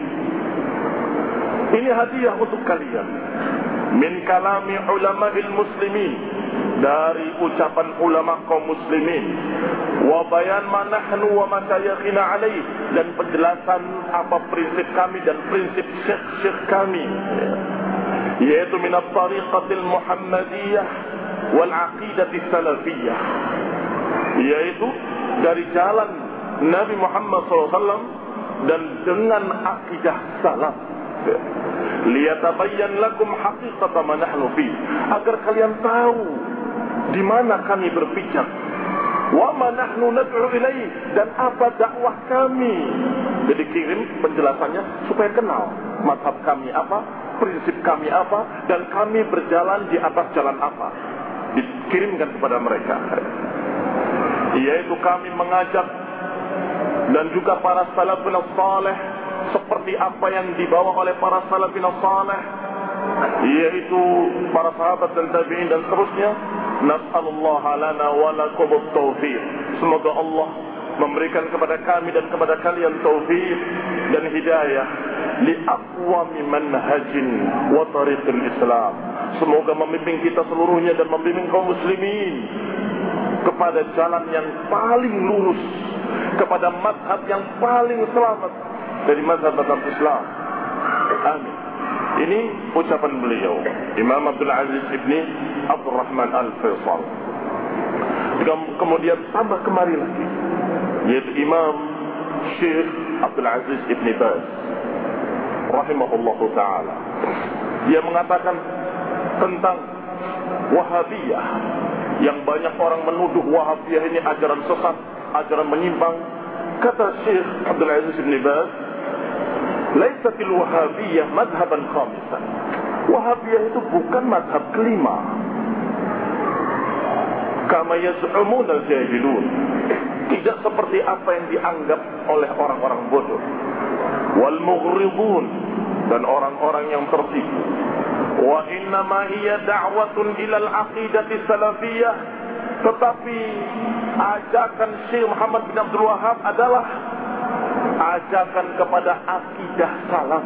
Ini hadiah untuk kalian min kalami ulama'il muslimin, dari ucapan ulama kaum muslimin, wa bayan ma nahnu wa masyayikhina alaih, dan penjelasan apa prinsip kami dan prinsip syekh-syekh kami, yaitu min at-tariqatil muhammadiyah wal aqidati salafiyah, yaitu dari jalan Nabi Muhammad shallallahu alaihi wasallam dan dengan akidah salaf. Liyatabayyan lakum haqiqata ma nahnu fi, agar kalian tahu di mana kami berpijak, wa ma nahnu nad'u ilaih, dan apa dakwah kami. Jadi kirim penjelasannya supaya kenal mazhab kami apa, prinsip kami apa, dan kami berjalan di atas jalan apa. Dikirimkan kepada mereka, yaitu kami mengajak dan juga para salafun salih seperti apa yang dibawa oleh para salafun salih, yaitu para sahabat dan tabi'in dan seterusnya. Nas'alullah lana wa lakum at-taufiq. Semoga Allah memberikan kepada kami dan kepada kalian taufik dan hidayah li aqwami manhajin wa tariqil Islam. Semoga membimbing kita seluruhnya dan membimbing kaum muslimin kepada jalan yang paling lurus, kepada mazhab yang paling selamat dari mazhab-mazhab Islam. Amin. Ini ucapan beliau, Imam Abdul Aziz Ibni Abdul Rahman Al-Faisal. Kemudian tambah kemari lagi, yaitu Imam Syekh Abdul Aziz Ibni Baz rahimahullahu ta'ala. Dia mengatakan tentang Wahabiyah, yang banyak orang menuduh Wahabiyah ini ajaran sesat, ajaran menyimpang. Kata Syekh Abdul Aziz Ibn Baz, "Laisatil Wahabiyah madhaban khamisan." Wahabiyah itu bukan mazhab kelima. Kama yaz'umun al-jahilun. Tidak seperti apa yang dianggap oleh orang-orang bodoh. Wal mughridun, dan orang-orang yang tertipu. Wa innama hiya da'watun ilal aqidati salafiyah. Tetapi ajakan Syekh Muhammad bin Abdul Wahhab adalah ajakan kepada akidah salaf.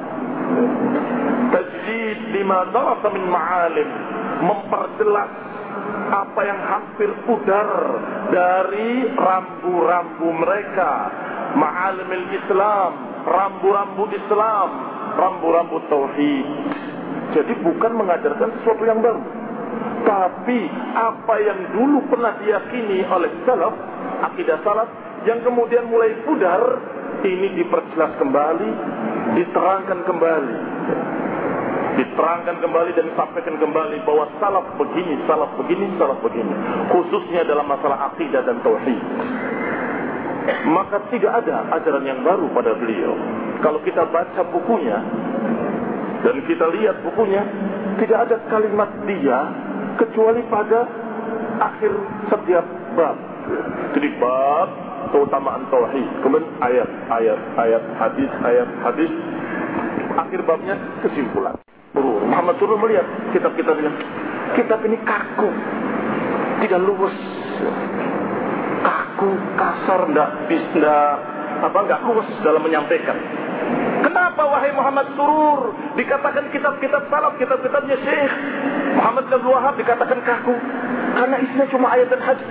Tajdid lima darasa min ma'alim, memperjelas apa yang hampir pudar dari rambu-rambu mereka. Ma'alimil Islam, rambu-rambu Islam, rambu-rambu tauhid. Jadi bukan mengajarkan sesuatu yang baru, tapi apa yang dulu pernah diyakini oleh salaf, akidah salaf, yang kemudian mulai pudar, ini diperjelas kembali, diterangkan kembali, diterangkan kembali dan disampaikan kembali bahwa salaf begini, salaf begini, salaf begini, khususnya dalam masalah akidah dan tauhid. Maka tidak ada ajaran yang baru pada beliau. Kalau kita baca bukunya dan kita lihat bukunya, tidak ada kalimat dia kecuali pada akhir setiap bab. Jadi bab keutamaan tauhid, kemudian ayat, ayat, ayat, hadis, ayat, hadis. Akhir babnya kesimpulan. Muhammad Surur melihat kitab-kitabnya, kitab ini kaku, tidak luwes, kaku, kasar, tidak bisa, apa, nggak luwes dalam menyampaikan. Kenapa wahai Muhammad Surur dikatakan kitab-kitab salaf, kitab-kitabnya Syekh Muhammad bin Abdul Wahhab dikatakan kaku? Karena isinya cuma ayat dan hadis.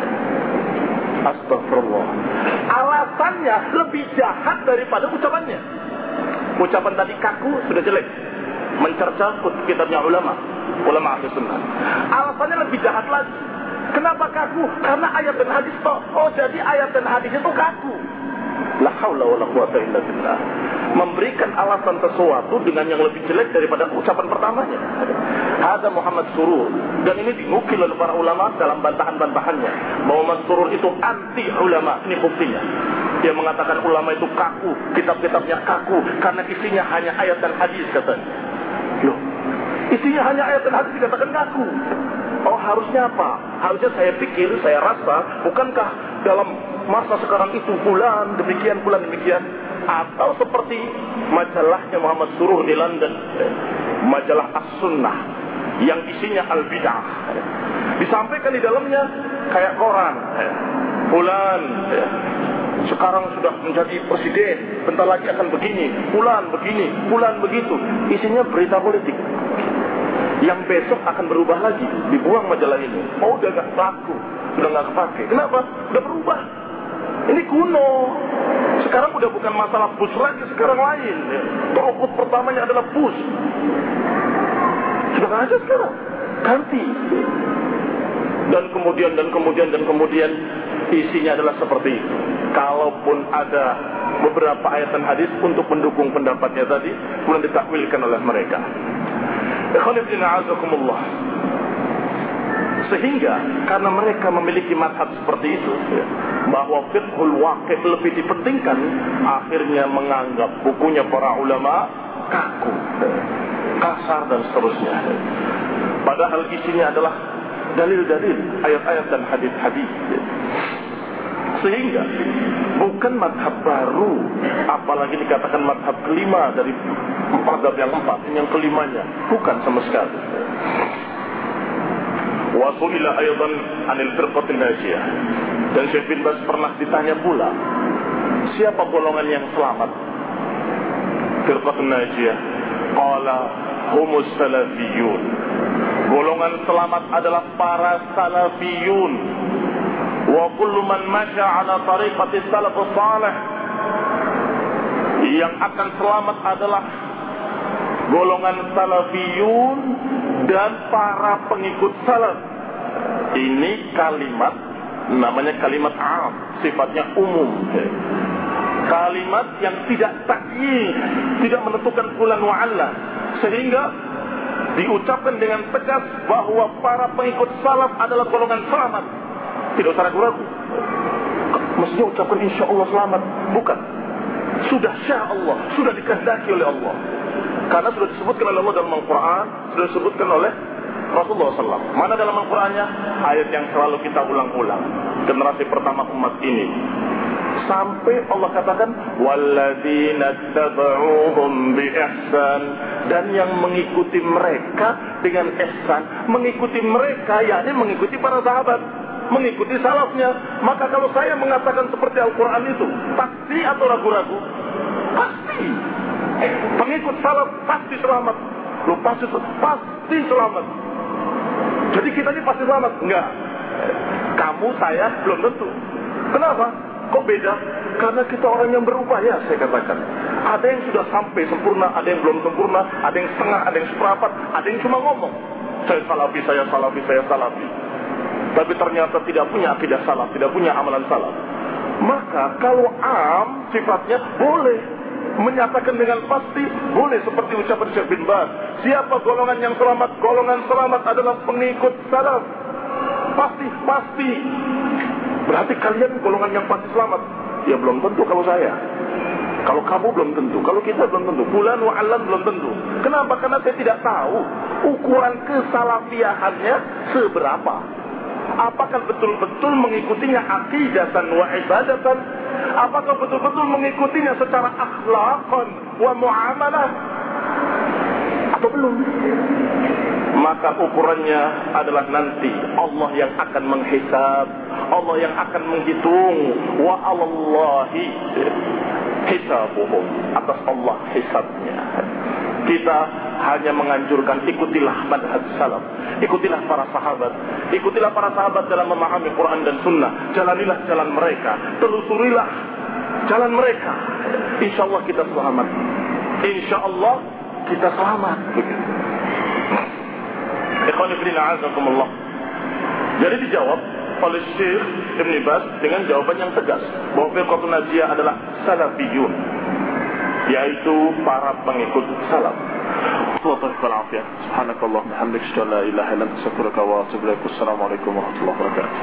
Astagfirullah. Alasannya lebih jahat daripada ucapannya. Ucapan tadi kaku sudah jelek, mencerca kitabnya ulama, ulama ahli sunnah. Alasannya lebih jahat lagi. Kenapa kaku? Karena ayat dan hadis toh. Oh, jadi ayat dan hadis itu kaku. La haula wala quwata illa billah. Memberikan alasan sesuatu dengan yang lebih jelek daripada ucapan pertamanya. Ada Muhammad Surur, dan ini dinukil oleh para ulama dalam bantahan-bantahannya bahwa Muhammad Surur itu anti ulama. Ini buktinya. Dia mengatakan ulama itu kaku, kitab-kitabnya kaku karena isinya hanya ayat dan hadis, katanya. Loh, isinya hanya ayat dan hadis dikatakan kaku. Oh, harusnya apa? Harusnya saya pikir, saya rasa, bukankah dalam masa sekarang itu bulan demikian, bulan demikian, atau seperti majalahnya Muhammad Surur di London, majalah As-Sunnah yang isinya al-bid'ah, disampaikan di dalamnya kayak koran, bulan sekarang sudah menjadi presiden, bentar lagi akan begini, bulan begini, bulan begitu, isinya berita politik. Yang besok akan berubah lagi, dibuang majalah ini. Oh, udah gak laku, sudah gak kepake. Kenapa? Udah berubah. Ini kuno. Sekarang udah bukan masalah bus lagi, sekarang lain. Robot pertamanya adalah bus. Sudah gak ada sekarang. Ganti. Dan kemudian, dan kemudian, dan kemudian isinya adalah seperti itu. Kalaupun ada beberapa ayat dan hadis untuk mendukung pendapatnya tadi, kemudian ditakwilkan oleh mereka. Sehingga karena mereka memiliki mazhab seperti itu, bahwa fiqhul waqi' lebih dipentingkan, akhirnya menganggap bukunya para ulama kaku, kasar dan seterusnya. Padahal isinya adalah dalil-dalil, ayat-ayat dan hadis-hadis. Sehingga bukan mazhab baru, apalagi dikatakan mazhab kelima dari mazhab yang empat, yang kelimanya bukan sama sekali. Wa su'ila aidan 'anil firqatin najiyah. Dan Syekh bin Baz pernah ditanya pula, siapa golongan yang selamat? Firqatun najiyah. Qala humus salafiyun. Golongan selamat adalah para salafiyun. Wa kullu man masya ala tariqati salafus salih. Yang akan selamat adalah golongan salafiyun dan para pengikut salaf. Ini kalimat, namanya kalimat am, sifatnya umum. Kalimat yang tidak takyid, tidak menentukan fulan wa alla, sehingga diucapkan dengan tegas bahwa para pengikut salaf adalah golongan selamat. Tidak usah ragu-ragu. Mestinya ucapkan insya Allah selamat. Bukan. Sudah sya Allah, sudah dikehendaki oleh Allah. Karena sudah disebutkan oleh Allah dalam Al-Quran, sudah disebutkan oleh Rasulullah shallallahu alaihi wasallam. Mana dalam Al-Qurannya? Ayat yang selalu kita ulang-ulang. Generasi pertama umat ini. Sampai Allah katakan walladzina tabauhum bi ihsan, dan yang mengikuti mereka dengan ihsan, mengikuti mereka yakni mengikuti para sahabat, mengikuti salafnya. Maka kalau saya mengatakan seperti Al-Quran itu pasti atau ragu-ragu? Pasti. Pengikut salaf pasti selamat. Lu pasti pasti selamat. Jadi kita ini pasti selamat? Enggak. Kamu, saya belum tentu. Kenapa? Kok beda? Karena kita orang yang berupaya, saya katakan. Ada yang sudah sampai sempurna, ada yang belum sempurna, ada yang setengah, ada yang seperempat, ada yang cuma ngomong, saya salafi, saya salafi, saya salafi. Tapi ternyata tidak punya akidah salaf, tidak punya amalan salaf. Maka kalau am sifatnya boleh menyatakan dengan pasti, boleh seperti ucapan Syekh bin Baz. Siapa golongan yang selamat? Golongan selamat adalah pengikut salaf. Pasti, pasti. Berarti kalian golongan yang pasti selamat. Ya belum tentu kalau saya. Kalau kamu belum tentu, kalau kita belum tentu, fulan wa alam belum tentu. Kenapa? Karena saya tidak tahu ukuran kesalafiahannya seberapa. Apakah betul-betul mengikutinya aqidatan wa ibadatan? Apakah betul-betul mengikutinya secara akhlaqan wa muamalah? Atau belum? Maka ukurannya adalah nanti Allah yang akan menghisab, Allah yang akan menghitung. Wa 'alallahi hisabuhum, atas Allah hisabnya. Kita hanya menganjurkan ikutilah manhaj salaf, ikutilah para sahabat, ikutilah para sahabat dalam memahami Quran dan Sunnah. Jalanilah jalan mereka, telusurilah jalan mereka. Insya Allah kita selamat. Insya Allah kita selamat. Ikhwani fillah, a'azakumullah. Jadi dijawab oleh Syekh Ibn Baz dengan jawaban yang tegas bahwa firqatun najiyah adalah salafiyun, yaitu para pengikut salaf. Subhanakallah, bihamdika, la ilaha illa anta, astaghfiruka wa atubu ilaik. Assalamualaikum warahmatullahi wabarakatuh.